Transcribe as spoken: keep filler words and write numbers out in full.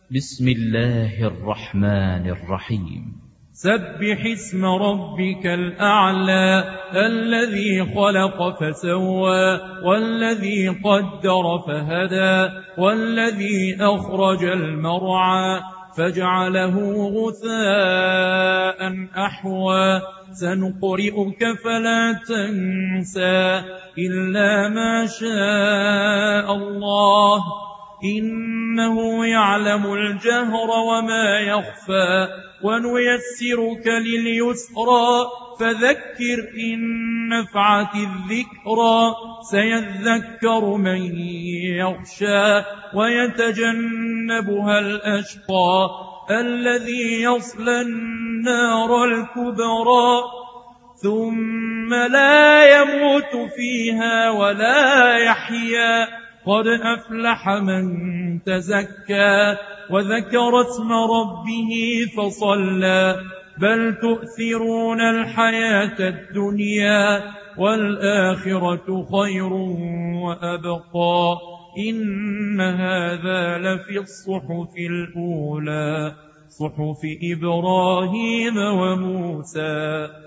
بسم الله الرحمن الرحيم. سبح اسم ربك الأعلى الذي خلق فسوى والذي قدر فهدى والذي أخرج المرعى فجعله غثاء أحوى سنقرئك فلا تنسى إلا ما شاء الله إنه يعلم الجهر وما يخفى ونيسرك لليسرى فذكر إن نفعت الذكرى سيذكر من يخشى ويتجنبها الأشقى الذي يصلى النار الكبرى ثم لا يموت فيها ولا يحيا قد أفلح من تزكى وذكر اسم ربه فصلى بل تؤثرون الحياة الدنيا والآخرة خير وأبقى إن هذا لفي الصحف الأولى صحف إبراهيم وموسى.